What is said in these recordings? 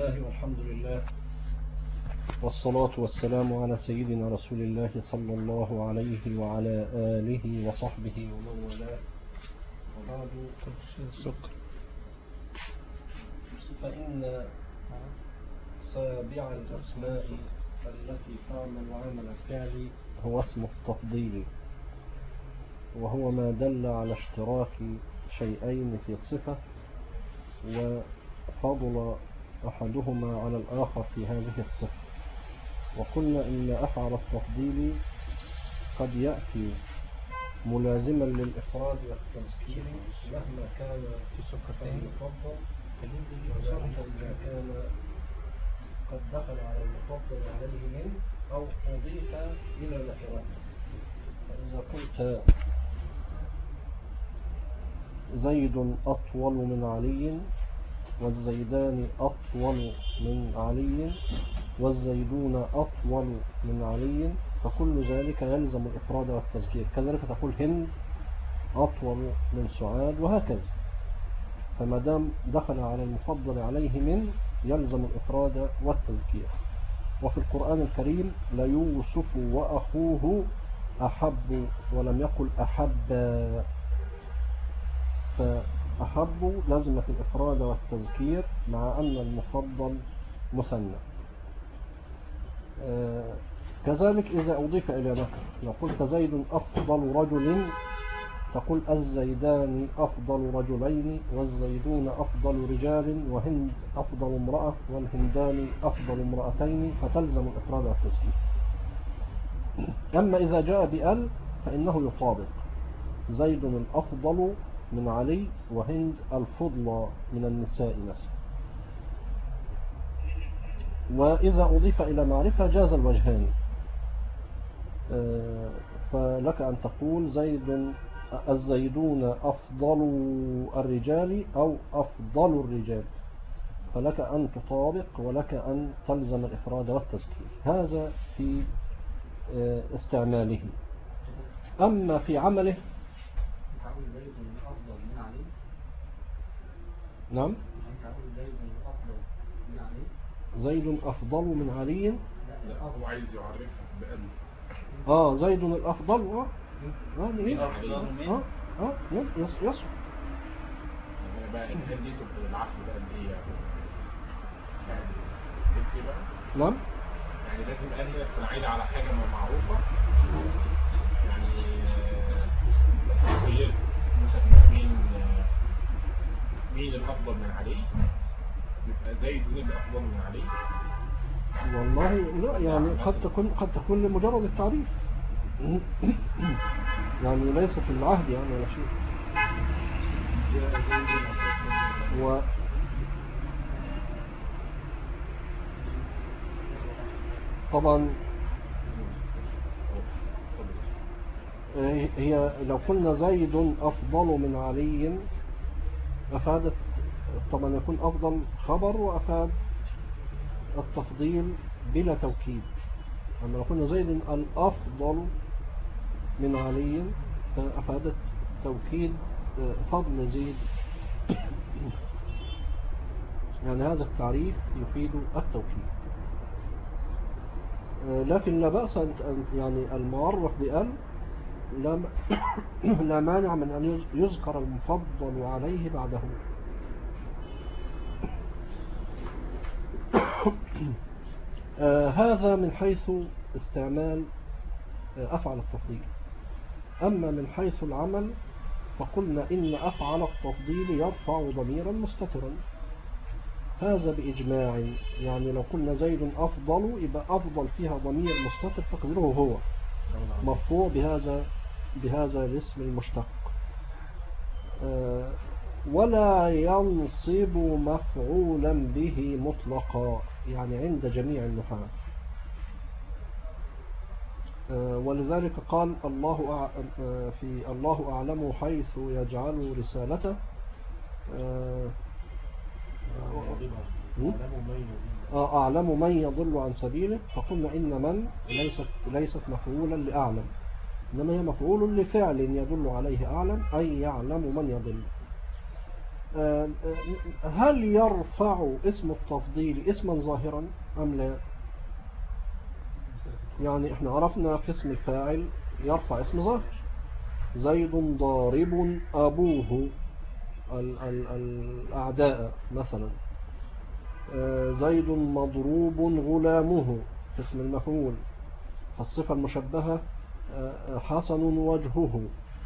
الله والحمد لله والصلاة والسلام على سيدنا رسول الله صلى الله عليه وعلى آله وصحبه ومن والاه، وبعد. فإن سابع الأسماء التي تعمل عمل الفعل هو اسم التفضيل، وهو ما دل على اشتراك شيئين في الصفة وفضل أحدهما على الآخر في هذه الصفة. وقلنا إن أفعل التفضيل قد يأتي ملازما للإفراد والتذكير مهما كان المفضل، وذلك إذا كان قد دخل على المفضل عليه منه أو أضيف إلى نكرته. فإذا قلت زيد أطول من علي، والزيدان أطول من علي، والزيدون أطول من علي، فكل ذلك يلزم الإفراد والتذكير. كذلك تقول هند أطول من سعاد، وهكذا. فما دام دخل على المفضل عليه من يلزم الإفراد والتذكير. وفي القرآن الكريم ليوسف وأخوه أحب، ولم يقل أحب، فأحب لازمة الإفراد والتذكير مع أن المفضل مثنى. كذلك إذا أضيف إلى نكرة، لو قلت زيد أفضل رجل تقول الزيدان أفضل رجلين، والزيدون أفضل رجال، وهند أفضل امرأة، والهندان أفضل امرأتين، فتلزم الإفراد والتذكير. أما إذا جاء بأل فإنه يطابق زيد الأفضل من علي، وهند الفضلى من النساء مثلا. وإذا أضيف إلى معرفة جاز الوجهان، فلك أن تقول زيد الزيدون أفضل الرجال أو أفضل الرجال، فلك أن تطابق ولك أن تلزم الإفراد والتذكير. هذا في استعماله. أما في عمله نعم، زيد أفضل من علي. لا، هو عايز يعرفها بأن زيد الأفضل. يصف بقى الهنديته بالعقل بقى اللي هي بقى. نعم، يعني لازم أن تنعيد على حاجة معروفة، يعني تخيل مثلا مين الأفضل من علي، يبقى زيد مين الأفضل من علي. والله لا، يعني قد تكون لمجرد التعريف، يعني ليس في العهد يعني ولا شيء. طبعا هي لو قلنا زيد أفضل من علي أفادت طبعا يكون أفضل خبر، وأفاد التفضيل بلا توكيد. أما لو قلنا زيد الأفضل من علي فأفادت توكيد فضل زيد، يعني هذا التعريف يفيد التوكيد. لكن لا بأس يعني المعرف بأل لا مانع من أن يذكر المفضل عليه بعده. هذا من حيث استعمال أفعل التفضيل. أما من حيث العمل فقلنا إن أفعل التفضيل يرفع ضميرا مستترا، هذا بإجماع. يعني لو قلنا زيد أفضل يبقى أفضل فيها ضمير مستتر تقديره هو مرفوع بهذا الاسم المشتق، ولا ينصب مفعولا به مطلقا، يعني عند جميع النحاة. ولذلك قال في الله أعلم حيث يجعل رسالته، أعلم من يضل عن سبيله، فقلنا إن من ليست مفعولا لأعلم، إنما هي مفعول لفعل يدل عليه أعلم، أي يعلم من يضل. هل يرفع اسم التفضيل اسما ظاهرا أم لا؟ يعني احنا عرفنا في اسم الفاعل يرفع اسم ظاهر، زيد ضارب أبوه الأعداء مثلا، زيد مضروب غلامه في اسم المفعول، فالصفة المشبهة حسن وجهه.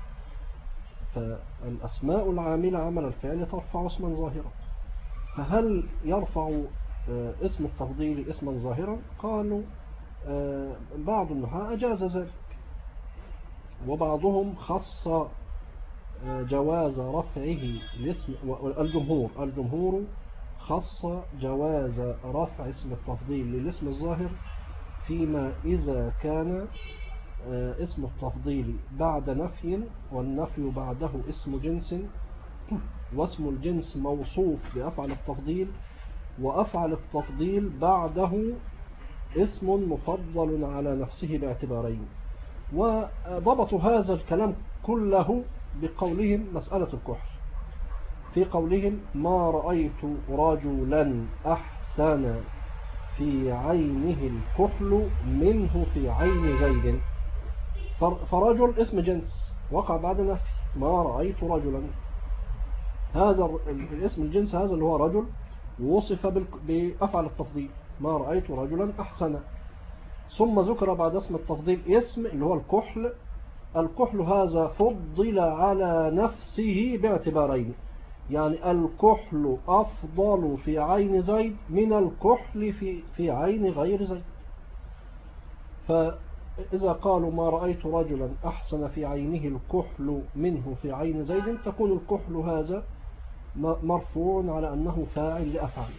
فالأسماء العاملة عمل الفعل ترفع اسما ظاهرا. فهل يرفع اسم التفضيل اسما ظاهرا؟ قالوا بعض النحاة أجاز ذلك، وبعضهم خص جواز رفعه الاسم، الجمهور خص جواز رفع اسم التفضيل للاسم الظاهر فيما إذا كان اسم التفضيل بعد نفي، والنفي بعده اسم جنس، واسم الجنس موصوف بأفعل التفضيل، وأفعل التفضيل بعده اسم مفضل على نفسه باعتبارين. وضبطوا هذا الكلام كله بقولهم مسألة الكحل، في قولهم ما رأيت رجلا أحسن في عينه الكحل منه في عين زيد. فرجل اسم جنس وقع بعد نفي، ما رأيت رجلا، هذا الاسم الجنس هذا اللي هو رجل وصف بأفعل التفضيل، ما رأيت رجلا أحسن، ثم ذكر بعد اسم التفضيل اسم اللي هو الكحل. الكحل هذا فضل على نفسه باعتبارين، يعني الكحل أفضل في عين زيد من الكحل في عين غير زيد. فإذا قالوا ما رأيت رجلا أحسن في عينه الكحل منه في عين زيد، تكون الكحل هذا مرفوع على أنه فاعل لأفعل.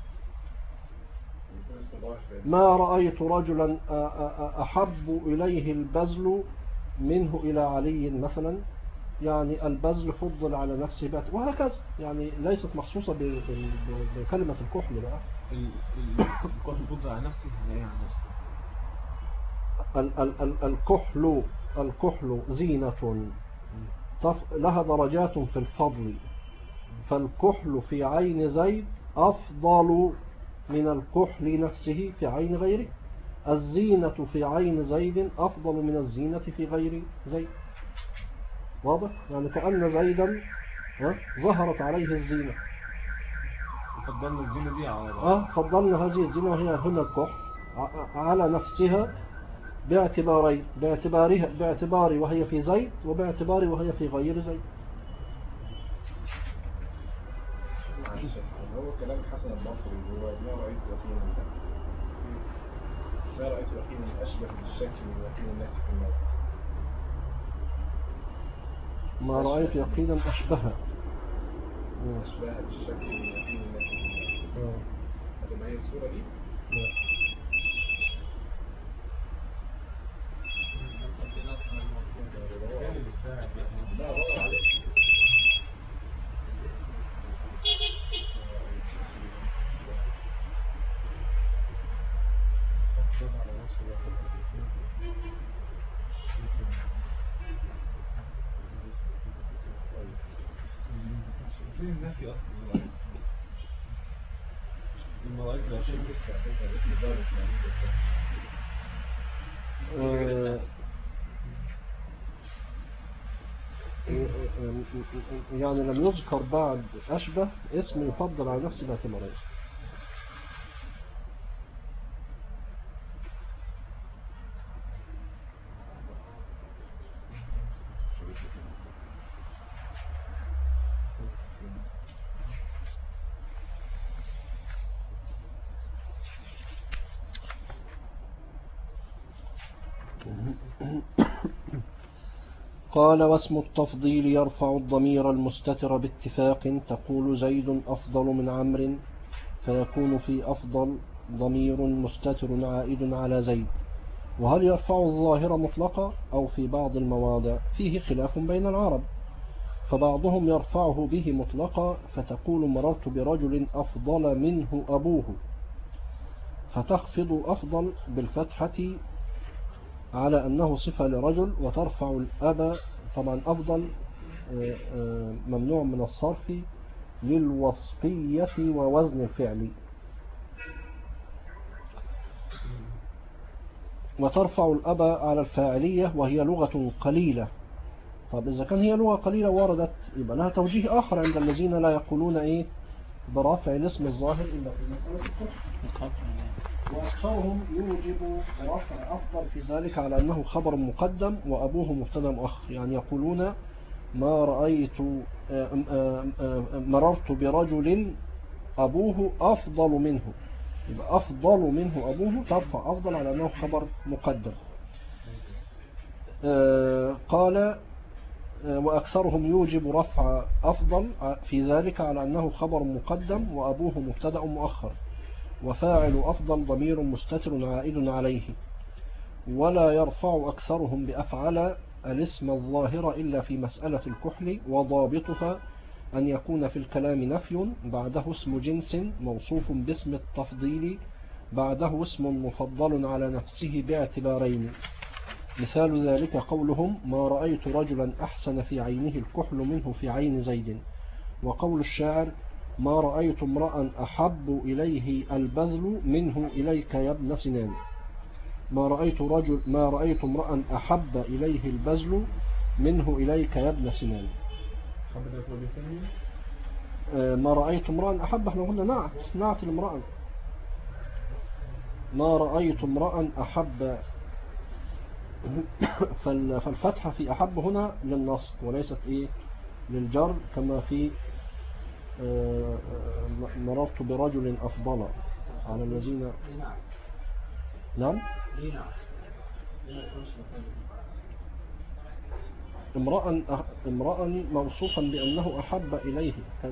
ما رأيت رجلا أحب إليه البذل منه إلى علي مثلا، يعني البذل فضل على نفسه وهكذا، يعني ليست مخصوصة بكلمة الكحل بقى. الكحل فضل على نفسه يعني على نفسه. الكحل زينة لها درجات في الفضل، فالكحل في عين زيد أفضل من الكحل نفسه في عين غيره. الزينة في عين زيد أفضل من الزينة في غير زيد. واضح؟ يعني كأن زيدا ظهرت عليه الزينة، فضلنا الزينة دي على فضلنا هذه الزينة وهي هنا الكحل على نفسها باعتباري وهي في زيد، وباعتباري وهي في غير زيد. هو كلام حسن البصري هو ما رأيت يقينا أشبه بالشك من يقين الناس في الموت. ما رأيت يقينا أشبه بالشك من يقين الناس في الموت. هذا ما هي الصورة دي؟ يعني لم يذكر بعد أشبه اسم يفضل على نفسه باعتبارين. قال واسم التفضيل يرفع الضمير المستتر باتفاق، تقول زيد أفضل من عمرو، فيكون في أفضل ضمير مستتر عائد على زيد. وهل يرفع الظاهر مطلقا أو في بعض المواضع؟ فيه خلاف بين العرب، فبعضهم يرفعه به مطلقا، فتقول مررت برجل أفضل منه أبوه، فتخفض أفضل بالفتحة على أنه صفة لرجل، وترفع الأب. طبعا أفضل ممنوع من الصرف للوصفية ووزن الفعل. وترفع الأب على الفاعلية وهي لغة قليلة. طب إذا كان هي لغة قليلة وردت يبقى لها توجيه آخر عند الذين لا يقولون إيه برفع الاسم الظاهر إلا في مسألة الكفر. وأكثرهم يوجب رفع أفضل في ذلك على أنه خبر مقدم وأبوه مبتدا مؤخر. يعني يقولون ما رأيت مررت برجل أبوه أفضل منه، يبقى أفضل منه أبوه ترفع أفضل على أنه خبر مقدم. قال وأكثرهم يوجب رفع أفضل في ذلك على أنه خبر مقدم وأبوه مبتدأ مؤخر، وفاعل أفضل ضمير مستتر عائد عليه. ولا يرفع أكثرهم بأفعل الاسم الظاهر إلا في مسألة الكحل، وضابطها أن يكون في الكلام نفي بعده اسم جنس موصوف باسم التفضيل بعده اسم مفضل على نفسه باعتبارين. مثال ذلك قولهم ما رأيت رجلا أحسن في عينه الكحل منه في عين زيد. وقول الشاعر ما رأيت امرأ أحب إليه البذل منه إليك يا ابن سنان. ما رأيت امرأ أحب إليه البذل منه إليك يا ابن سنان. ما رأيت امرأ أحب، احنا قلنا نعت الامرأ. ما رأيت امرأ أحب، فالفتحة في أحب هنا للنصب وليست إيه للجر، كما في مررت برجل أفضل على الذين. نعم امرأ موصوفا بأنه أحب إليه كذا.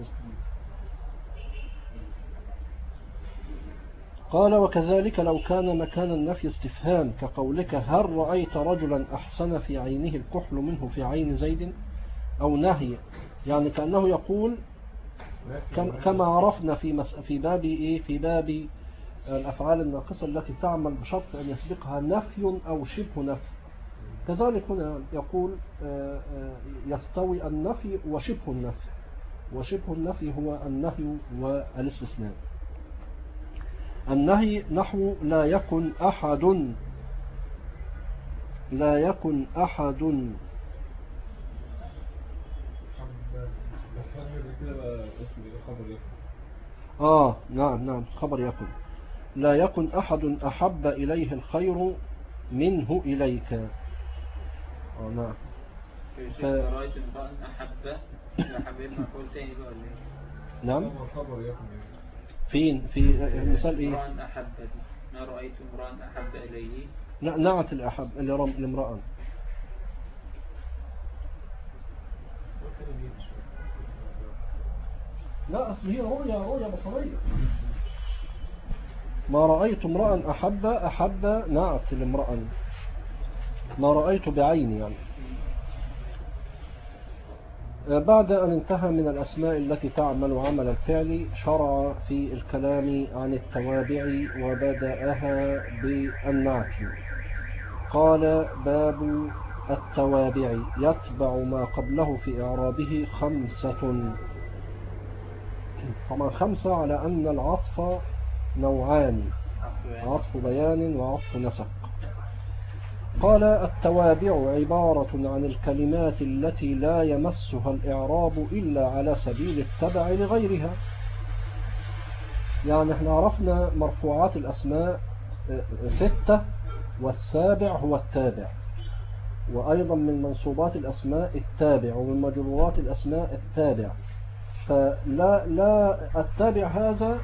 قال وكذلك لو كان مكان النفي استفهام كقولك هل رأيت رجلا أحسن في عينه الكحل منه في عين زيد، أو نهي، يعني كأنه يقول كما عرفنا في باب إيه في باب الأفعال الناقصة التي تعمل بشرط أن يسبقها نفي أو شبه نفي، كذلك هنا يقول يستوي النفي وشبه النفي، وشبه النفي هو النهي والاستثناء. النهي نحو لا يكن أحد نعم خبر يكن لا يكن أحد أحب إليه الخير منه إليك. نعم رأيت امرأ أحب مفعول تاني بقى ولا ايه؟ نعم خبر يكن فين في مثال ايه؟ امرأ أحب ما رأيت امرأ أحب إليه. نعت الأحب الامرأة. لا أصل هي رؤية بصرية. ما رأيت امرأ أحب نعت الامرأة، ما رأيت بعيني يعني. بعد أن انتهى من الأسماء التي تعمل عمل الفعل شرع في الكلام عن التوابع وبدأها بالنعت. قال باب التوابع يتبع ما قبله في إعرابه 5. طبعا 5 على أن العطف نوعان، عطف بيان وعطف نسق. قال التوابع عبارة عن الكلمات التي لا يمسها الإعراب إلا على سبيل التبع لغيرها. يعني احنا عرفنا مرفوعات الأسماء 6 والسابع هو التابع، وأيضا من منصوبات الأسماء التابع، ومن مجرورات الأسماء التابع. فلا التابع هذا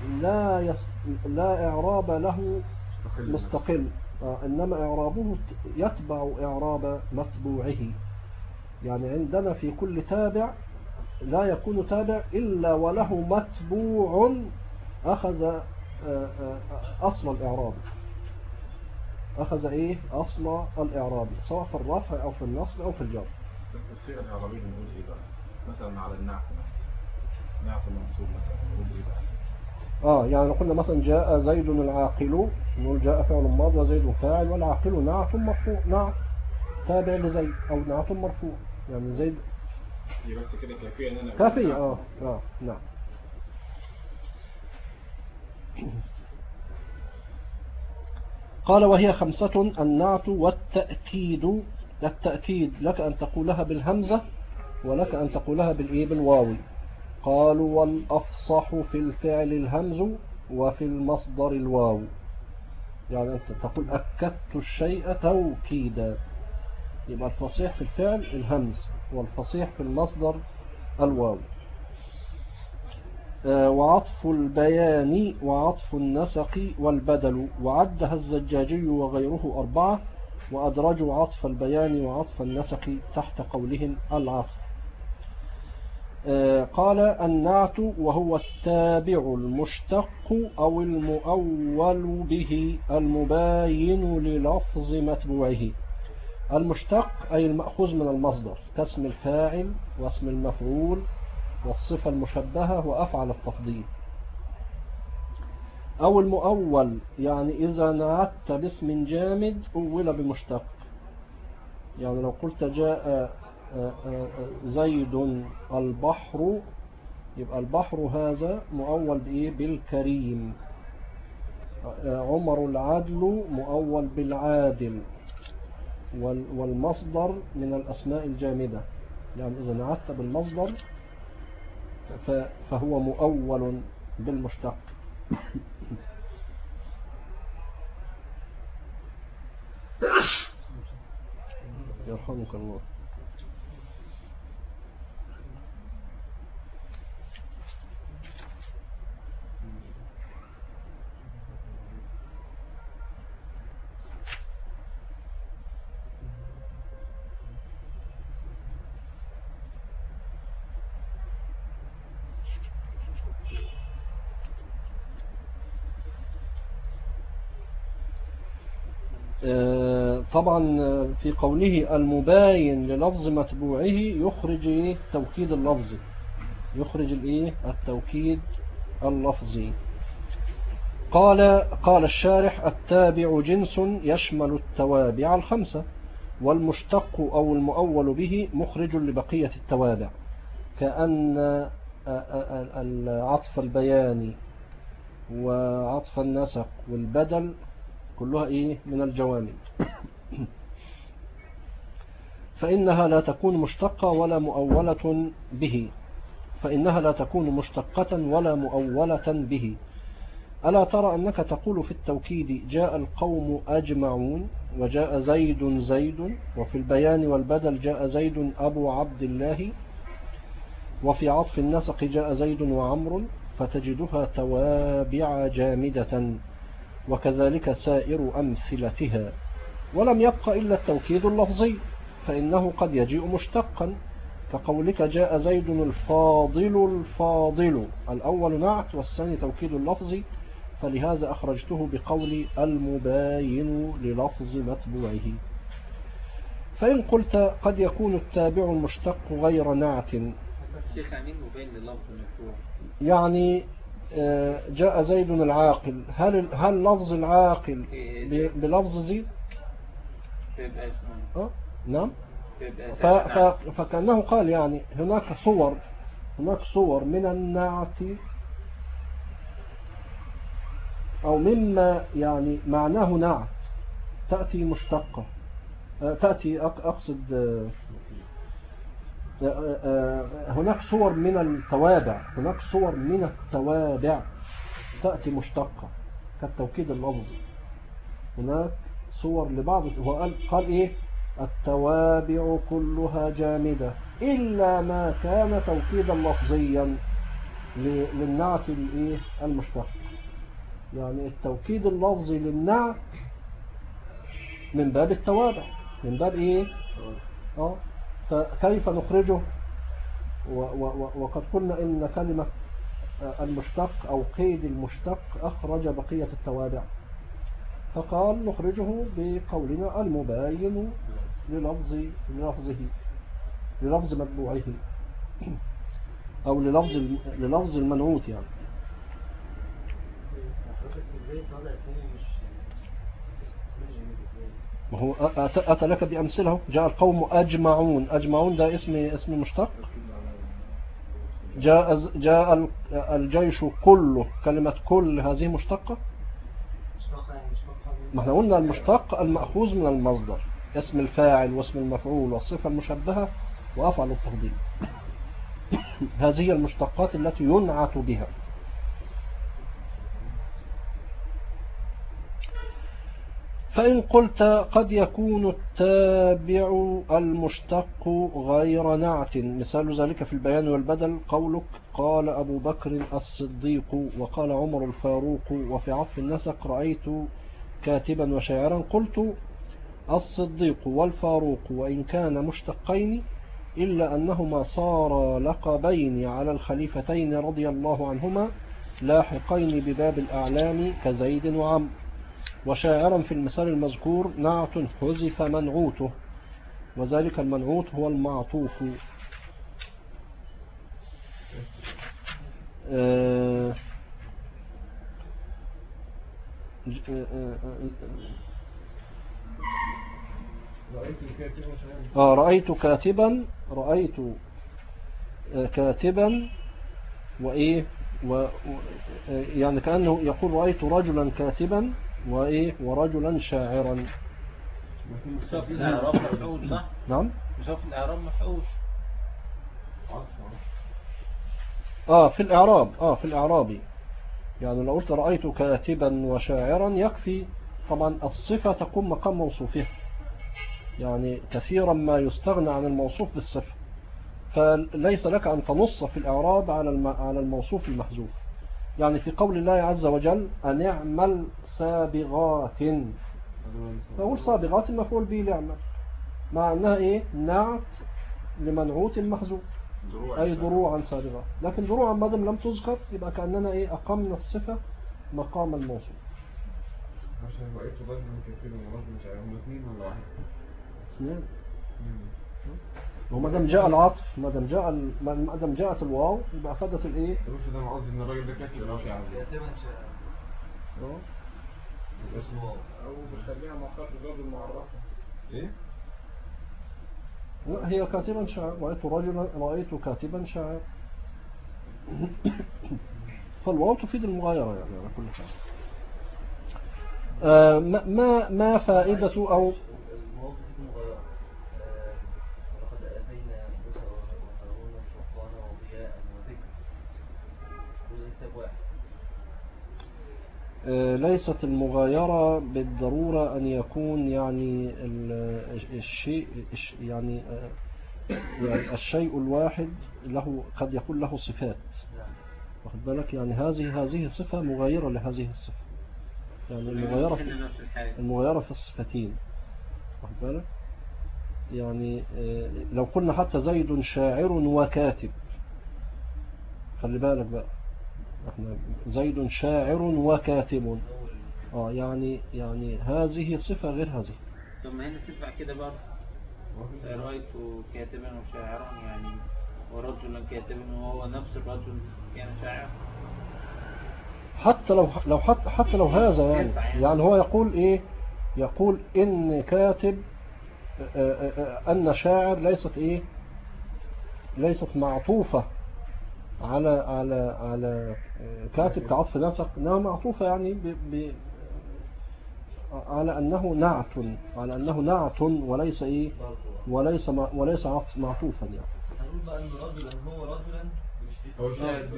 لا إعراب له مستقل، إنما إعرابه يتبع إعراب متبوعه. يعني عندنا في كل تابع لا يكون تابع إلا وله متبوع أخذ أصل الإعراب، أخذ إيه أصل الإعراب سواء في الرفع أو في النصب أو في الجر. الصيغة الإعرابية نقول إيه بقى؟ مثلا على النعت المنصوب مثلا نقول إيه بقى؟ يعني قلنا مثلا جاء زيد العاقل، نقول جاء فعل ماضي وزيد فاعل، والعاقل نعت مرفوع، نعت تابع لزيد أو نعت مرفوع. يعني زيد يبقى بس كده كافية ان انا كافية نعم. قال وهي 5: النعت والتأكيد. التأكيد لك أن تقولها بالهمزة ولك أن تقولها بالواو. قالوا والأفصح في الفعل الهمز وفي المصدر الواو. يعني أنت تقول أكدت الشيء توكيدا، يبقى الفصيح في الفعل الهمز والفصيح في المصدر الواو. وعطف البيان وعطف النسق والبدل، وعدها الزجاجي وغيره 4، وأدرجوا عطف البيان وعطف النسق تحت قولهم العطف. قال النعت وهو التابع المشتق أو المؤول به المباين للفظ متبوعه. المشتق أي المأخوذ من المصدر كاسم الفاعل واسم المفعول والصفة المشبهة وأفعل التفضيل. أو المؤول يعني إذا نعت باسم جامد أول بمشتق. يعني لو قلت جاء زيد البحر، يبقى البحر هذا مؤول بإيه؟ بالكريم. عمر العدل مؤول بالعادل. والمصدر من الأسماء الجامدة، يعني إذا نعت بالمصدر فهو مؤول بالمشتق. يرحمك الله. طبعا في قوله المباين للفظ متبوعه يخرج توكيد اللفظي، يخرج التوكيد اللفظي. قال الشارح التابع جنس يشمل التوابع 5، والمشتق أو المؤول به مخرج لبقية التوابع، كأن عطف البيان وعطف النسق والبدل كلها من الجوامد. فإنها لا تكون مشتقة ولا مؤولة به، فإنها لا تكون مشتقة ولا مؤولة به. ألا ترى أنك تقول في التوكيد جاء القوم أجمعون وجاء زيد زيد، وفي البيان والبدل جاء زيد أبو عبد الله، وفي عطف النسق جاء زيد وعمر، فتجدها توابع جامدة، وكذلك سائر أمثلتها. ولم يبق إلا التوكيد اللفظي، فإنه قد يجيء مشتقا، كقولك جاء زيد الفاضل الفاضل، الأول نعت والثاني توكيد اللفظي، فلهذا أخرجته بقول المباين للفظ متبوعه. فإن قلت قد يكون التابع المشتق غير نعت، شيخ يعني مبين للفظ متبوع، يعني جاء زيد العاقل، هل لفظ العاقل بلفظ زيد؟ نعم. فكأنه قال يعني هناك صور من النعت أو مما يعني معناه نعت تأتي مشتقة، تأتي أقصد هناك صور من التوابع، هناك صور من التوابع تأتي مشتقة كالتوكيد اللفظي. هناك صور لبعض، قال التوابع كلها جامدة إلا ما كان توكيدا لفظيا للنعت المشتق. يعني التوكيد اللفظي للنعت من باب التوابع، من باب فكيف نخرجه؟ وقد قلنا إن كلمة المشتق أو قيد المشتق أخرج بقية التوابع، فقال نخرجه بقولنا المباين للفظ متبوعه أو للفظ المنعوت. يعني ما هو أتى لك بأمثلة. جاء القوم أجمعون، أجمعون ده اسم مشتق. جاء الجيش كله، كلمة كل هذه مشتقة. ما احنا قلنا المشتق المأخوذ من المصدر، اسم الفاعل واسم المفعول والصفة المشبهة وأفعل التفضيل. هذه المشتقات التي ينعت بها. فإن قلت قد يكون التابع المشتق غير نعت، مثال ذلك في البيان والبدل قولك قال أبو بكر الصديق وقال عمر الفاروق، وفي عطف النسق رأيت كاتبا وشاعرا. قلت الصديق والفاروق وإن كان مشتقين إلا أنهما صار لقبين على الخليفتين رضي الله عنهما لاحقين بباب الأعلام كزيد وعمرو. وشاعرا في المثال المذكور نعت حذف منعوته، وذلك المنعوت هو المعطوف. رأيت كاتبا، رأيت كاتبا وإيه يعني كأنه يقول رأيت رجلا كاتبا وإيه ورجلا شاعرا. مشوف الإعراب مفعول صح؟ نعم مشوف الإعراب مفعول. في الإعراب في الإعراب يعني لو قلت رأيت كاتبا وشاعرا يكفي. طبعا الصفة تقوم مقام موصوفها، يعني كثيرا ما يستغنى عن الموصوف بالصفة، فليس لك أن تنص في الإعراب على الموصوف المحذوف. يعني في قول الله عز وجل أن اعمل سابغات، فأقول سابغات مفعول به ليعمل، مع أنها إيه نعت لمنعوت المحذوف أي دروعا سابغات. لكن دروعا ما دام لم تذكر يبقى كأننا إيه أقمنا الصفة مقام الموصوف. عشان رأيت رجل كثيرا ورجل شاعر، هم اثنين ولا واحد؟ اثنين. وما دام جاء العطف، ما دام جاءت الواو يبقى أخذت الإيه؟ مش ده قصدي إن الراجل ده كاتب ولا شاعر؟ كاتبا شاعر. أو بتخليها مقر الرجل المعرفة. إيه؟ لا هي كاتبا شاعر. رأيت كاتبا شاعر. فالواو تفيد المغايرة يعني على كل حال. ما فائدة أو ليست المغايرة بالضرورة أن يكون يعني الشيء يعني الشيء الواحد له قد يكون له صفات، واخد بالك؟ يعني هذه صفة مغايرة لهذه الصفة، يعني المغايرة في الصفتين، واخد بالك؟ يعني لو قلنا حتى زيد شاعر وكاتب، خلي بالك بقى احنا زيد شاعر وكاتب يعني هذه صفة غير هذه. ثم هنا تنفع كده برضه رأيت كاتبا وشاعرا يعني ورجلا كاتبا وهو نفس الرجل يعني شاعر. حتى لو هذا يعني هو يقول ايه؟ يقول ان كاتب ان شاعر ليست معطوفة على كاتب كعطف نسق، انها معطوفة يعني على انه نعت وليس ايه وليس معطوفا يعني. هنقول بقى ان رجلا هو رجلا هو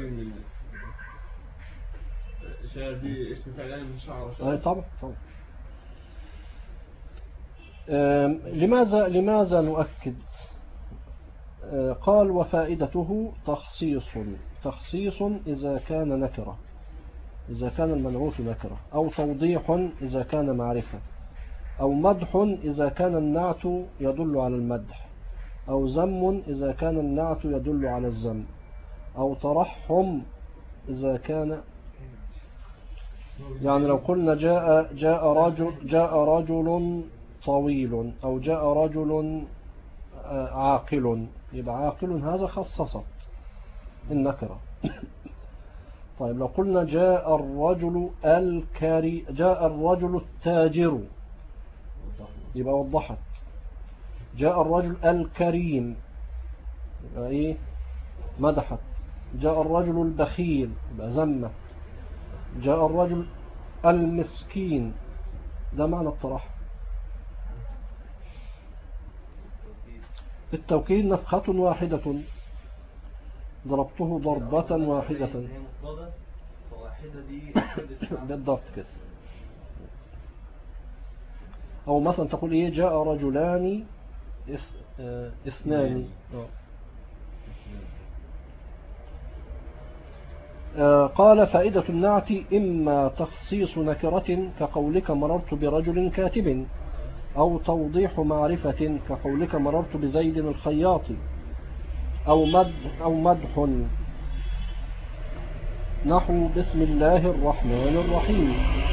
شاعر دي اسم فعل من شعر. طبعا. لماذا نؤكد؟ قال وفائدته تخصيص إذا كان نكرة، إذا كان المنعوت نكرة، أو توضيح إذا كان معرفة، أو مدح إذا كان النعت يدل على المدح، أو ذم إذا كان النعت يدل على الذم، أو ترحم إذا كان يعني لو قلنا جاء رجل طويل أو جاء رجل عاقل، يبقى عاقل هذا خصصت النكرة. طيب لو قلنا جاء الرجل التاجر، يبقى وضحت. جاء الرجل الكريم يبقى ايه مدحت. جاء الرجل البخيل يبقى ذمت. جاء الرجل المسكين ده معنى الترحم. التوكيد نفخة واحدة ضربته ضربة واحدة بالضبط كده. أو مثلا تقول إيه جاء رجلان اثنان. قال فائدة النعت إما تخصيص نكرة كقولك مررت برجل كاتب، أو توضيح معرفة كقولك مررت بزيد الخياط، أو مدح نحو بسم الله الرحمن الرحيم،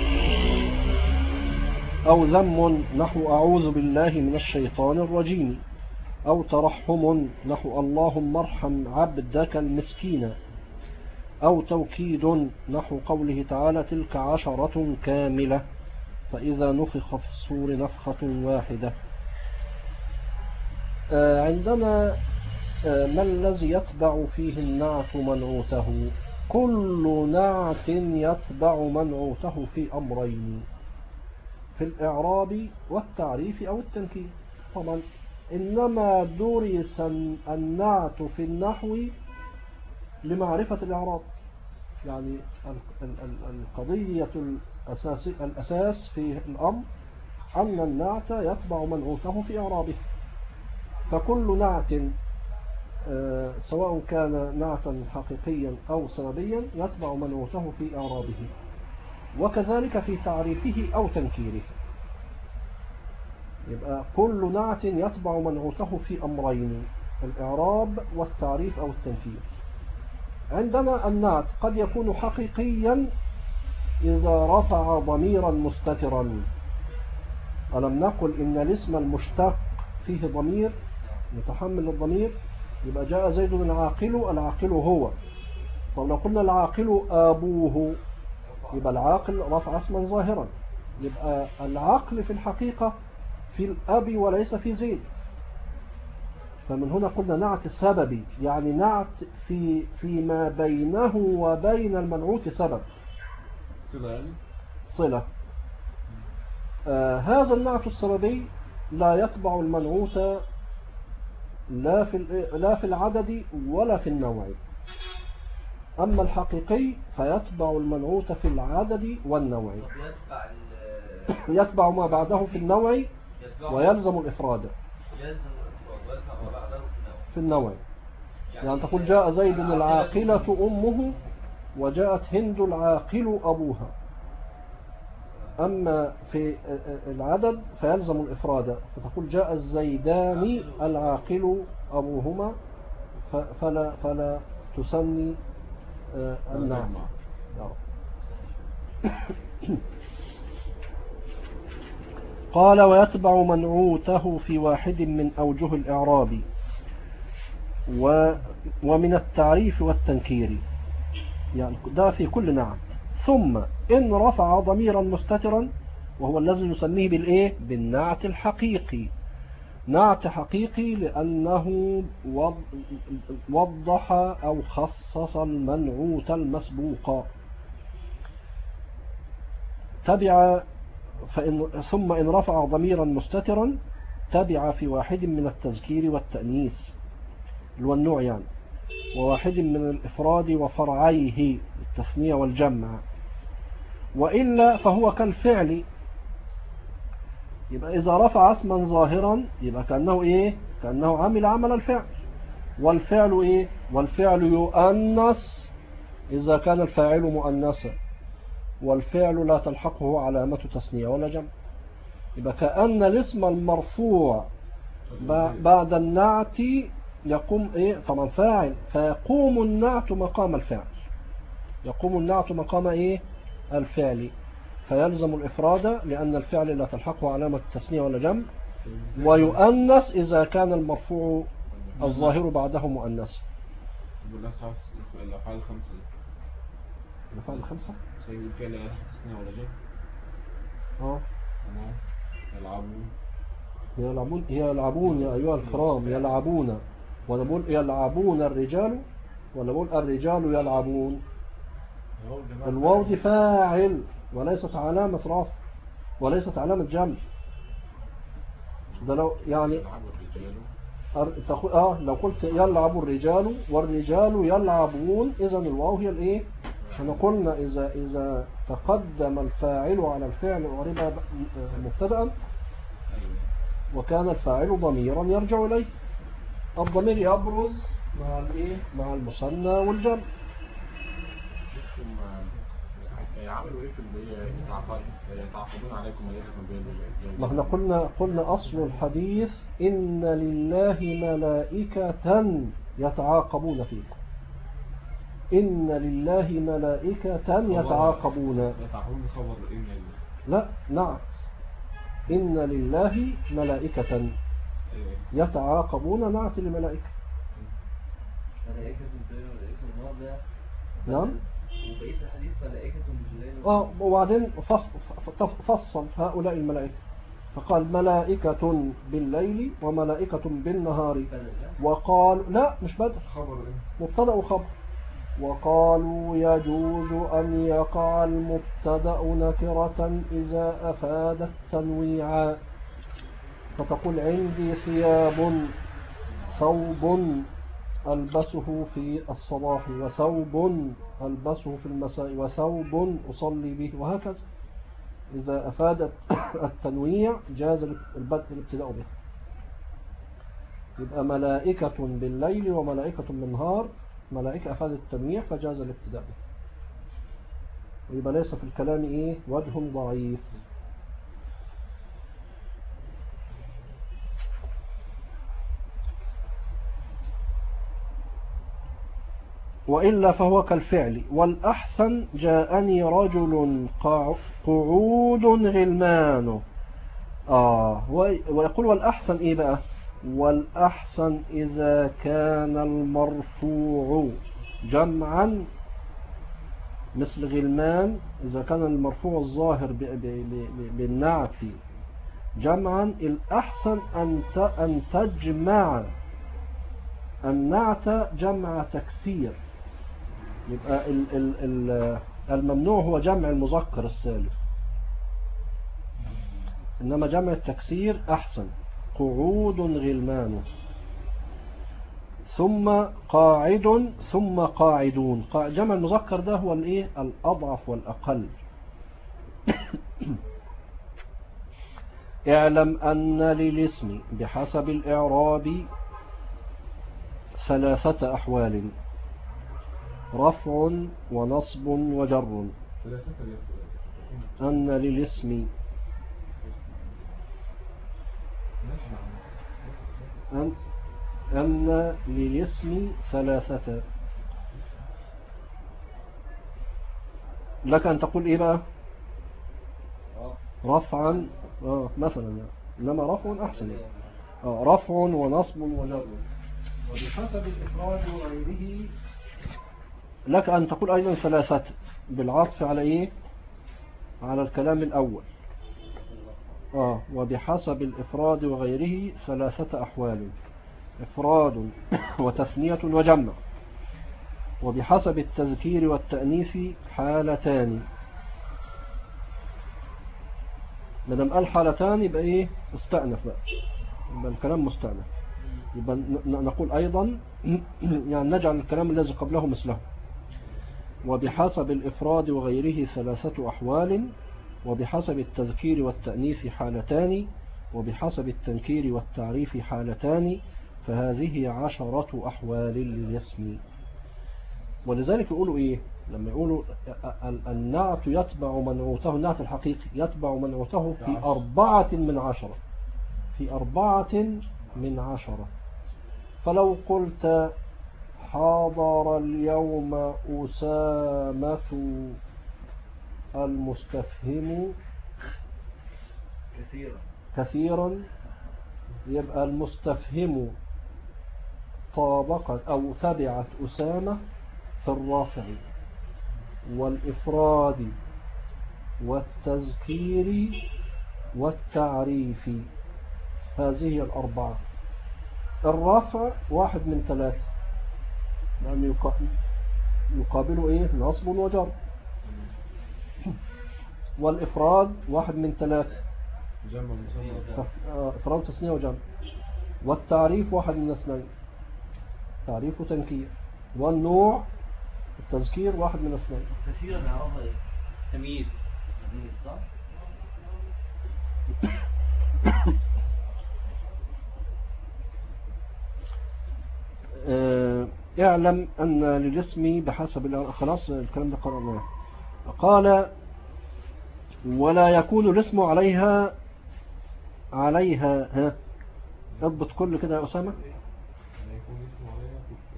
أو ذم نحو أعوذ بالله من الشيطان الرجيم، أو ترحم نحو اللهم ارحم عبدك المسكين، أو توكيد نحو قوله تعالى تلك 10 كاملة فإذا نفخ في الصور نفخة واحدة. عندنا ما الذي يتبع فيه النعت منعوته؟ كل نعت يتبع منعوته في أمرين، في الإعراب والتعريف أو التنكير. طبعا إنما درس النعت في النحو لمعرفة الإعراب، يعني القضية الأساس في الأمر أن النعت يتبع منعوته في إعرابه. فكل نعت سواء كان نعتا حقيقيا أو سببيا يتبع منعوته في إعرابه، وكذلك في تعريفه أو تنكيره. يبقى كل نعت يتبع منعوته في أمرين، الإعراب والتعريف أو التنكير. عندنا النعت قد يكون حقيقيا إذا رفع ضميرا مستترا. ألم نقل إن الاسم المشتق فيه ضمير متحمل الضمير؟ يبقى جاء زيد العاقل، العاقل هو. طب لو قلنا العاقل أبوه يبقى العاقل رفع اسما ظاهرا، يبقى العقل في الحقيقة في الأب وليس في زيد. فمن هنا قلنا نعت السببي، يعني نعت فيما بينه وبين المنعوت سبب، صلة. هذا النعت السببي لا يتبع المنعوت لا في العدد ولا في النوع. أما الحقيقي فيتبع المنعوت في العدد والنوع، يتبع ما بعده في النوع ويلزم الإفراد في النوع. يعني تقول جاء زيد العاقلة أمه وجاءت هند العاقل أبوها. أما في العدد فيلزم الإفراد، فتقول جاء الزيدان العاقل أبوهما، فلا تسمي النعت. قال ويتبع منعوته في واحد من أوجه الإعراب ومن التعريف والتنكير، يعني ده في كل نعت. ثم إن رفع ضميرا مستترا وهو الذي نسميه بالإيه؟ بالنعت الحقيقي. نعت حقيقي لأنه وضح أو خصص المنعوت المسبوق. تبع ثم إن رفع ضميرا مستترا تبع في واحد من التذكير والتأنيث والنوع يعني، وواحد من الإفراد وفرعيه التثنية والجمع، وإلا فهو كالفعل. يبقى إذا رفع اسما ظاهرا يبقى كأنه إيه؟ كأنه عمل عمل الفعل. والفعل إيه؟ والفعل يؤنث إذا كان الفاعل مؤنثا، والفعل لا تلحقه علامة تثنية ولا جمع. يبقى كأن الاسم المرفوع بعد النعت يقوم إيه؟ طبعا فاعل، فيقوم النعت مقام الفعل، يقوم النعت مقام إيه؟ الفعل، فيلزم الإفراد لأن الفعل لا تلحقه علامة التثنية ولا جمع، ويؤنث إذا كان المرفوع الظاهر بعده مؤنث. الأفعال الخمسة. الأفعال الخمسة؟ سيد الفعل لا تثنية ولا جمع. اه. يلعبوا. يلعبون يا أيها الكرام يلعبون، ولا بقول يلعبون الرجال، ولا بقول الرجال يلعبون. الواو دي فاعل وليست علامة رفع وليست علامة جمع. ده لو يعني لو قلت يلعب الرجال والرجال يلعبون، إذا الواو هي الايه. احنا قلنا إذا تقدم الفاعل على الفعل أعرب مبتدأ وكان الفاعل ضميرا يرجع إليه، الضمير يبرز مع الايه مع المثنى والجمع. يعملوا ايه في اللي هي يتعاقبون عليكم ما احنا قلنا أصل الحديث إن لله ملائكة يتعاقبون فيكم. إن لله ملائكة يتعاقبون. خبر إن لا نعم، إن لله ملائكة يتعاقبون نعت لملائكة. ملائكة الماضية. نعم. وبقية الحديث ملائكة بالليل. وبعدين فصل هؤلاء الملائكة فقال ملائكة بالليل وملائكة بالنهار. وقال لا مش بدل، مبتدأ وخبر. وقالوا يجوز أن يقع المبتدأ نكرة إذا أفاد التنويع، فتقول عندي ثوب ألبسه في الصباح، وثوب ألبسه في المساء، وثوب أصلي به، وهكذا. إذا أفادت التنويع جاز الابتداء به. يبقى ملائكة بالليل وملائكة بالنهار، ملائكة أفادت التنويع فجاز الابتداء به. ويبقى ليس في الكلام إيه وجه ضعيف. وإلا فهو كالفعل. والأحسن جاءني رجل قعود غلمان. ويقول والأحسن إيه بقى؟ والأحسن إذا كان المرفوع جمعا مثل غلمان، إذا كان المرفوع الظاهر بالنعت جمعا، الأحسن أن تجمع النعت جمع تكسير. يبقى الممنوع هو جمع المذكر السالف، إنما جمع التكسير أحسن. قعود غلمان، ثم قاعد، ثم قاعدون. جمع المذكر ده هو الايه الأضعف والأقل. اعلم أن للاسم بحسب الإعراب 3 أحوال: رفع ونصب وجر. أن للاسم أن للاسم 3. لك أن تقول إيه بقى؟ رفعا مثلا، إنما رفع أحسن. رفع ونصب وجر. وبحسب الإفراد وغيره لك أن تقول أيضا 3 بالعطف على إيه؟ على الكلام الأول. وبحسب الإفراد وغيره 3 أحوال: إفراد وتثنية وجمع. وبحسب التذكير والتأنيث حالتان. مادام قال حالتان يبقى إيه؟ استأنف بقى، يبقى الكلام مستأنف. يبقى نقول أيضا يعني نجعل الكلام الذي قبله مثله. وبحسب الإفراد وغيره 3 أحوال: وبحسب التذكير والتأنيث حالتان، وبحسب التنكير والتعريف حالتان، فهذه 10 أحوال للاسم. ولذلك يقولوا إيه لما يقولوا النعت يتبع منعوته، النعت الحقيقي يتبع منعوته في 4 من 10، في 4 من 10. فلو قلت حاضر اليوم أسامة المستفهم كثيرا، يبقى المستفهم طابقت أو تبعت أسامة في الرافع والإفراد والتذكير والتعريف. هذه الأربعة. الرفع 1 من 3 لأن يقابله إيه؟ نصب وجر. والإفراد 1 من 3 جمع مسمى. إفراد تثنية وجمع. والتعريف 1 من 2 تعريف وتنكير. والنوع التذكير 1 من 2. كثيرا نعرفها ايه؟ تمييز. تمييز صح؟ اعلم أن للاسم بحسب خلاص الكلام ده قرأناه. قال ولا يكون الاسم عليها ها اضبط كل كده يا أسامة. يعني يكون اسمه عليها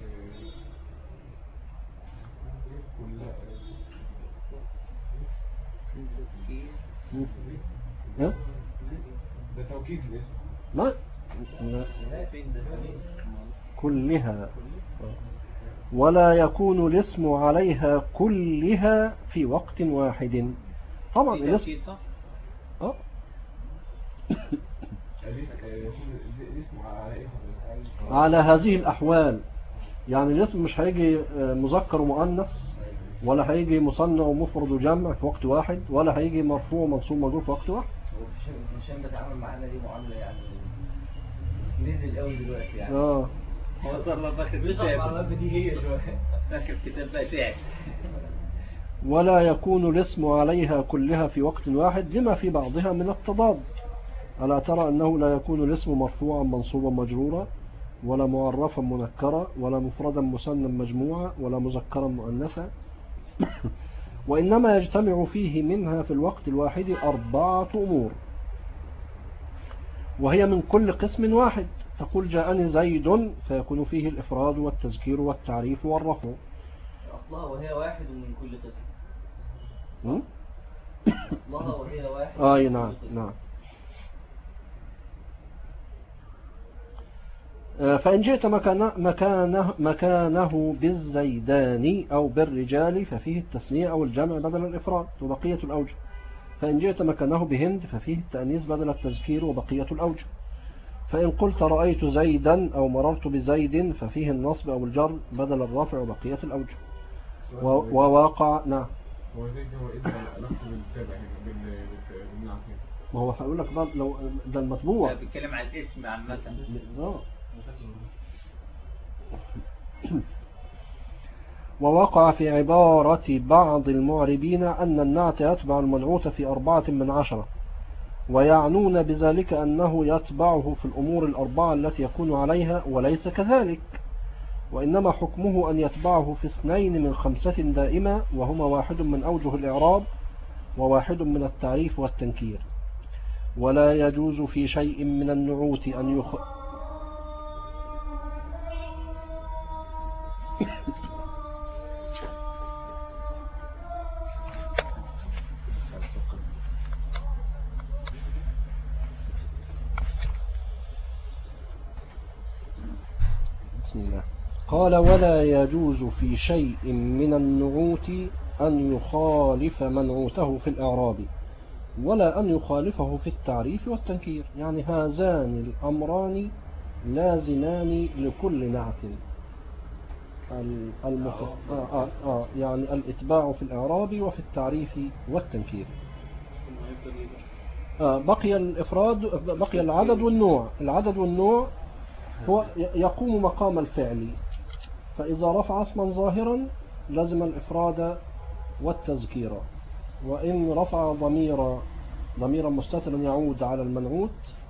ها؟ ده توكيد الاسم. لا فين ده؟ كلها. ولا يكون الاسم عليها كلها في وقت واحد. طبعا الاسم صح؟ الاسم على ايه حضرتك؟ على هذه الأحوال. يعني الاسم مش هيجي مذكر ومؤنث، ولا هيجي مثنى ومفرد وجمع في وقت واحد، ولا هيجي مرفوع ومنصوب ومجرور في وقت واحد. هشام بتعامل معانا دي معاملة يعني نزل قوي دلوقتي يعني. هو صار له فاكر بيصح كتاب. معلومات بديهية شوية. فاكر كتاب بقى تعب. ولا يكون الاسم عليها كلها في وقت واحد لما في بعضها من التضاد. ألا ترى أنه لا يكون الاسم مرفوعا منصوبا مجرورا، ولا معرفا منكرا، ولا مفردا مثنى مجموعا، ولا مذكرا مؤنثا، وإنما يجتمع فيه منها في الوقت الواحد 4 أمور، وهي من كل قسم واحد. تقول جاءني زيد فيكون فيه الإفراد والتذكير والتعريف والرفع. أصلها وهي واحد من كل قسم. أصلها وهي واحد. أي نعم نعم. فإن جئت مكانه بالزيدان أو بالرجال ففيه التثنية أو الجمع بدل الإفراد وبقية الأوجه. فإن جئت مكانه بهند ففيه التأنيث بدل التذكير وبقية الأوجه. فإن قلت رأيت زيدا أو مررت بزيد ففيه النصب أو الجر بدل الرفع وبقية الأوجه. وواقع نعم. هو زيد هو إيه علاقته بالتابع هنا بالنعم هنا؟ ما هو هقول لك بقى لو ده المطبوع. بيتكلم عن الاسم عامة. ووقع في عبارة بعض المعربين أن النعت يتبع المنعوت في 4 من 10، ويعنون بذلك أنه يتبعه في الأمور 4 التي يكون عليها، وليس كذلك، وإنما حكمه أن يتبعه في 2 من 5 دائما، وهما 1 من أوجه الإعراب و1 من التعريف والتنكير. ولا يجوز في شيء من النعوت أن بسم الله. قال ولا يجوز في شيء من النعوت أن يخالف منعوته في الإعراب، ولا أن يخالفه في التعريف والتنكير. يعني هذان الأمران لازمان لكل نعت، يعني الإتباع في الإعراب وفي التعريف والتنكير. بقي الإفراد، بقي العدد والنوع. العدد والنوع هو يقوم مقام الفعل، فإذا رفع اسما ظاهرا لازم الإفراد والتذكير، وإن رفع ضميرا مستترا يعود على المنعوت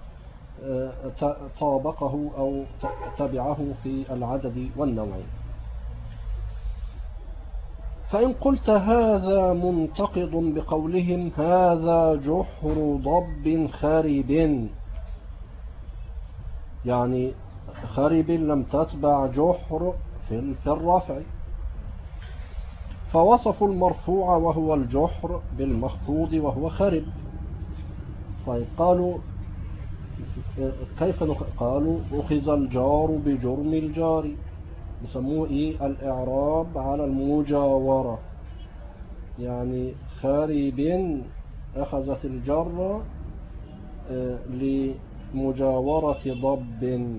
طابقه أو تبعه في العدد والنوع. فإن قلت هذا منتقض بقولهم هذا جحر ضب خارب، يعني خارب لم تتبع جحر في الرفع، فوصفوا المرفوع وهو الجحر بالمخفوض وهو خارب. طيب قالوا كيف قالوا أخذ الجار بجرم الجار، يسموه إيه؟ الإعراب على المجاورة. يعني خارب أخذت الجر مجاورة ضب،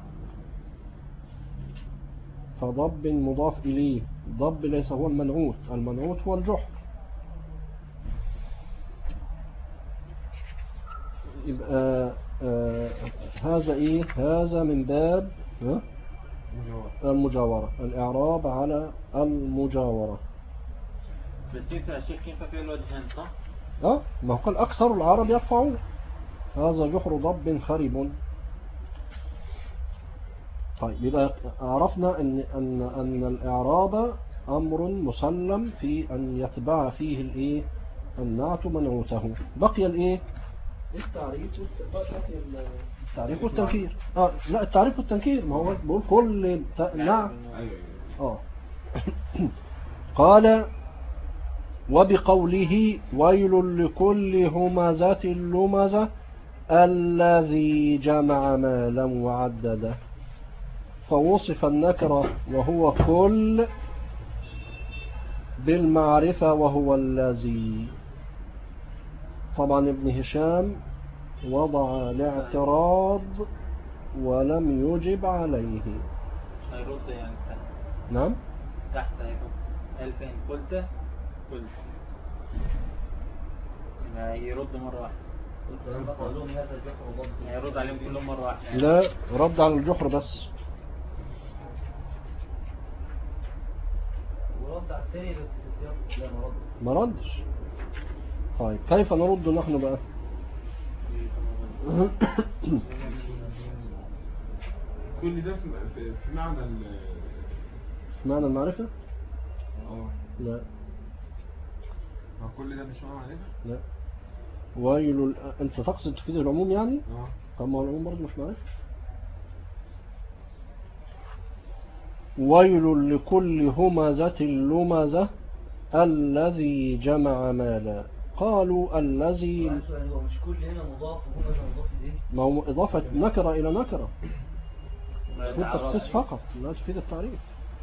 فضب مضاف إليه، ضب ليس هو المنعوت، المنعوت هو الجحر. يبقى هذا إيه؟ هذا من باب المجاورة، الإعراب على المجاورة. بس ينفع شيخ ينفع فيه الوجهين صح؟ ما هو قال أكثر العرب يرفعون هذا جحر ضب خرب. طيب يبقى عرفنا أن الإعراب أمر مسلم في أن يتبع فيه الإيه؟ النعت منعوته. بقي الإيه؟ التعريف والتنكير. لا التعريف والتنكير، ما هو بقول كل نعت. قال وبقوله ويل لكل همزة لمزة الذي جمع مالا وعدده، فوصف النكرة وهو كل بالمعرفة وهو الذي. طبعا ابن هشام وضع الاعتراض ولم يجب عليه. هيرد يعني تحت. نعم تحت هيرد. هل فين قلت هيرد مرة واحدة. هيرد عليهم كلهم مرة واحدة. لا رد على الجحر بس. ورد على الثاني بس في السياق لا ما ردش. طيب كيف نرد نحن بقى؟ كل ده في معنى معنى المعرفة؟ لا ما كل ده مش معنى معرفة؟ لا. ويل انت تقصد تفيد العموم يعني؟ طب ما العموم برضه مش معرفة. ويل لكل همزة لمزة الذي جمع مالا. قالوا الذي، هو مش كل هنا مضاف وهمزة مضاف إليه؟ ما هو إضافة نكرة إلى نكرة، والتخصيص فقط لا تفيد التعريف.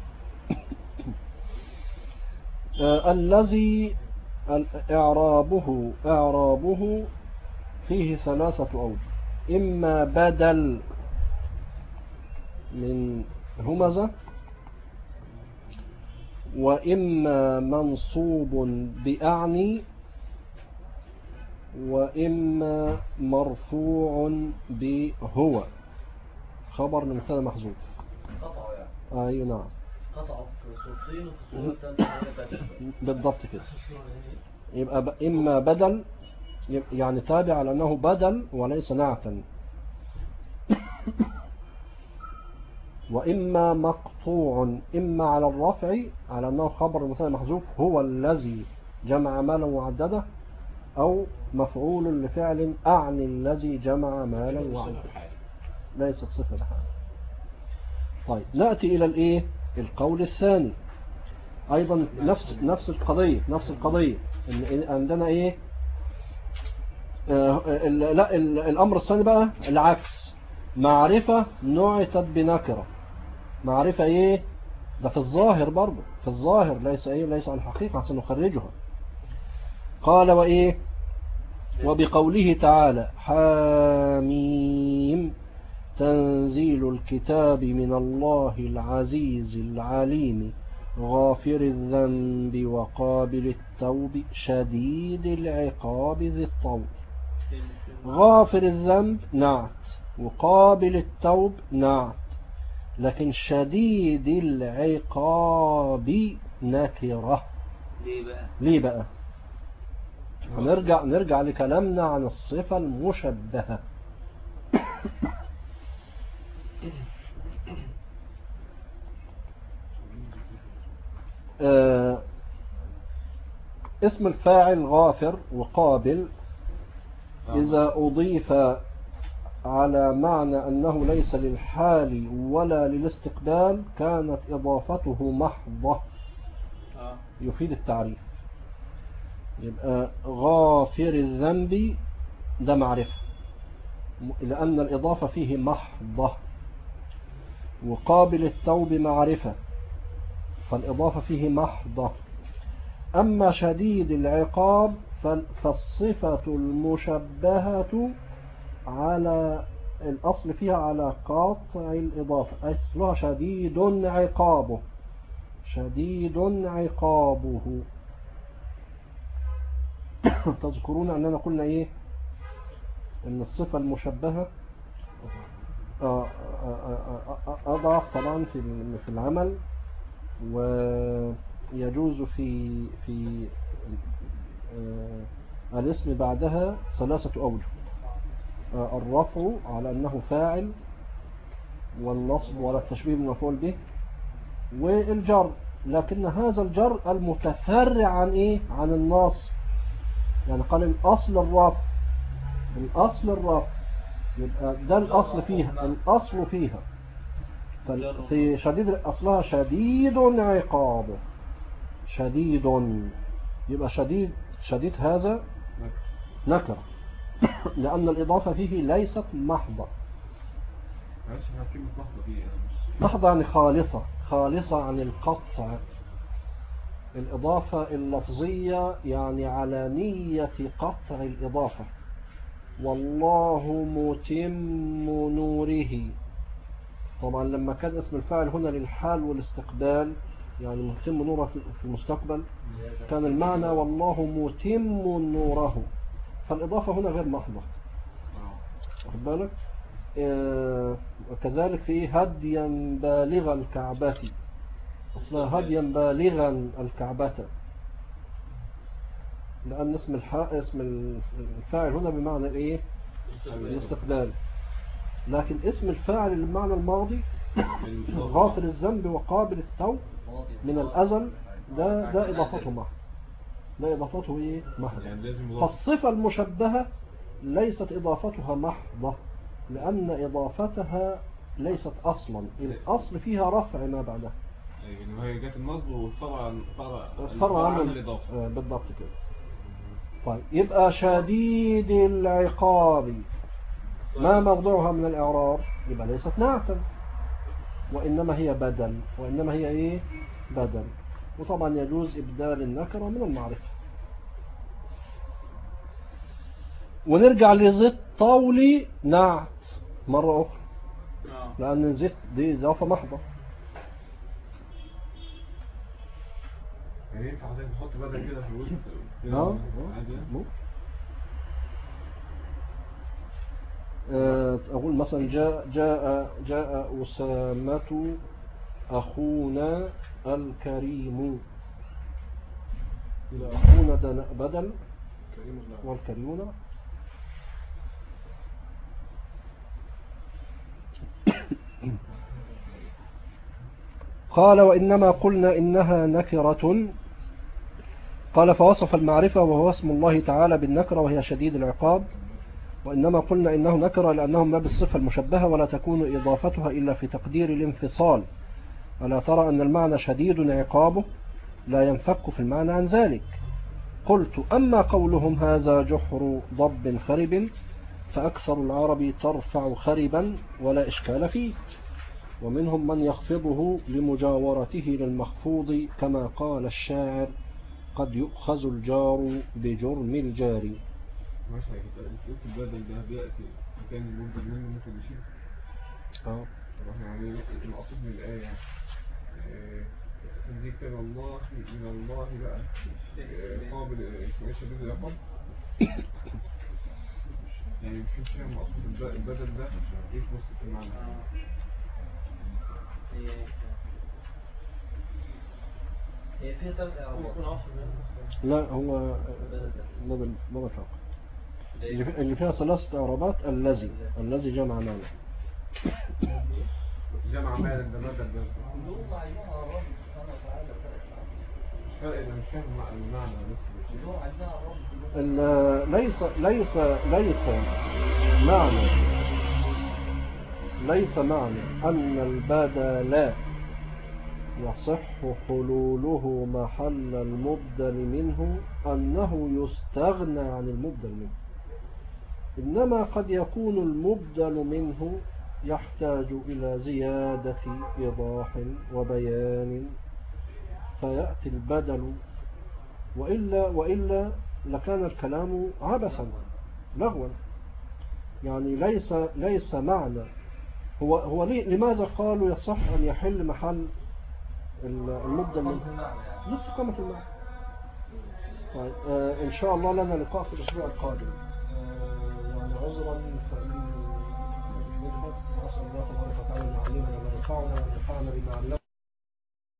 الذي إعرابه فيه ثلاثة أوجه: إما بدل من همزة، وإما منصوب بأعني، وإما مرفوع بهو، خبر مبتدا محذوف. قطعوا يعني. أي نعم قطعوا في صورتين وفي الصورة الثانية بالضبط كده. يبقى إما بدل يعني تابع على أنه بدل وليس نعتا، وإما مقطوع إما على الرفع على أنه خبر مبتدا محذوف هو الذي جمع مالا وعدده، أو مفعول لفعل أعني الذي جمع مالا وعدده، ليست صفة لحال. طيب نأتي إلى الإيه؟ القول الثاني أيضا نفس القضية إن عندنا إيه؟ لا الأمر الثاني بقى العكس، معرفة نعتت بنكرة. معرفة إيه؟ ده في الظاهر برضه، في الظاهر ليس إيه؟ ليس على الحقيقة عشان نخرجها. قال وإيه؟ وبقوله تعالى حاميم تنزيل الكتاب من الله العزيز العليم غافر الذنب وقابل التوب شديد العقاب ذي الطول. غافر الذنب نعت، وقابل التوب نعت، لكن شديد العقاب نكرة. ليه بقى؟ نرجع لكلامنا عن الصفة المشبهة. اسم الفاعل غافر وقابل إذا أضيف على معنى أنه ليس للحال ولا للاستقبال كانت إضافته محضة يفيد التعريف. يبقى غافر الذنب ده معرفة لأن الإضافة فيه محضة، وقابل التوب معرفة فالإضافة فيه محضة. أما شديد العقاب فالصفة المشبهة على الأصل فيها على قاطع الإضافة، أصلها شديد عقابه، شديد عقابه. تذكرون أننا قلنا إيه؟ أن الصفة المشبهة أضعف طبعا في العمل، ويجوز في الاسم بعدها 3 أوجه: الرفع على أنه فاعل، والنصب ولا التشبيه بالمفعول به، والجر. لكن هذا الجر المتفرع عن إيه؟ عن النصب. يعني قال الأصل الرفع، الأصل الرفع، يبقى ده الأصل فيها، الأصل فيها في شديد، أصلها شديد عقابه، شديد، يبقى شديد هذا نكر لأن الإضافة فيه ليست محضة. محضة يعني خالصة، خالصة عن القطع. الإضافة اللفظية يعني على نية قطع الإضافة. والله متم نوره، طبعا لما كان اسم الفاعل هنا للحال والاستقبال، يعني متم نوره في المستقبل، كان المعنى والله متم نوره، فالإضافة هنا غير محضة. واخد بالك؟ وكذلك في هديا بالغ الكعبة، أصلا هديا بالغا الكعبة، لأن اسم الفاعل هنا بمعنى الايه؟ الاستقبال. لكن اسم الفاعل بمعنى الماضي غافر الذنب وقابل التوب من الأزل، ده إضافته محض، ده إضافته إيه؟ محض. فالصفة المشبهة ليست إضافتها محضة، لأن إضافتها ليست أصلا، الأصل فيها رفع ما بعدها. يعني هي جت النصب والفرع عن الإضافة بالضبط كده. طيب يبقى شديد العقاب ما موضوعها من الإعراب؟ يبقى ليست نعتا، وإنما هي بدل، وإنما هي إيه؟ بدل. وطبعا يجوز إبدال النكرة من المعرفة. ونرجع لذي الطول نعت مرة أخرى، لأن ذي دي إضافة محضة. يعني ينفع حضرتك نحط بدل كده في الوسط؟ أقول مثلا جاء أسامة أخونا الكريم، إذا أخونا ده بدل والكريم. قال وإنما قلنا إنها نكرة. قال فوصف المعرفة وهو اسم الله تعالى بالنكرة وهي شديد العقاب. وإنما قلنا إنه نكرة لأنهم ما بالصفة المشبهة ولا تكون إضافتها إلا في تقدير الانفصال. ألا ترى أن المعنى شديد عقابه لا ينفك في المعنى عن ذلك. قلت أما قولهم هذا جحر ضب خرب فأكثر العرب ترفع خربا ولا إشكال فيه، ومنهم من يخفضه لمجاورته للمخفوض كما قال الشاعر قد يؤخذ الجار بجرم الجاري. ماشي، قلت البدل ده بيأتي مكان المبدل منه ممكن يشيل. يعني المقصود من الآية ذكر الله من الله بقى قابل شديد العقاب. يعني مش فاهم مقصود البدل ده ايه في وسط المعنى. هي فيها 3 أعراض. لا هو بدل فقط. اللي فيها 3 إعرابات. الذي جمع مالا، جمع مالا ده بدل ده فرق. انا مش فاهم المعنى ليس معنى أن البدل يصح حلوله محل المبدل منه أنه يستغنى عن المبدل منه، إنما قد يكون المبدل منه يحتاج إلى زيادة إيضاح وبيان فيأتي البدل، وإلا لكان الكلام عبثا لغوا. يعني ليس معنى هو لماذا قالوا يصح أن يحل محل المدة لسه قامت المعنى. طيب إن شاء الله لنا لقاء في الأسبوع القادم. يعني عذرا فإن أسأل الله تبارك وتعالى أن يعلمنا ما ينفعنا وينفعنا بما علمنا.